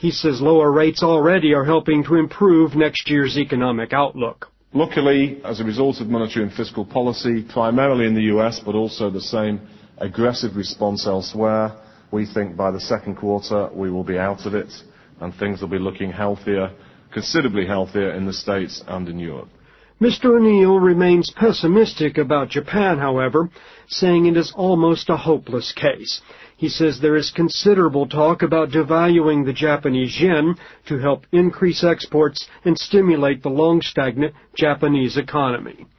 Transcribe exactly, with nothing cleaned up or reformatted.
He says lower rates already are helping to improve next year's economic outlook. Luckily, as a result of monetary and fiscal policy, primarily in the U S, but also the same aggressive response elsewhere, we think by the second quarter we will be out of it and things will be looking healthier, considerably healthier in the States and in Europe. Mister O'Neill remains pessimistic about Japan, however, saying it is almost a hopeless case. He says there is considerable talk about devaluing the Japanese yen to help increase exports and stimulate the long-stagnant Japanese economy.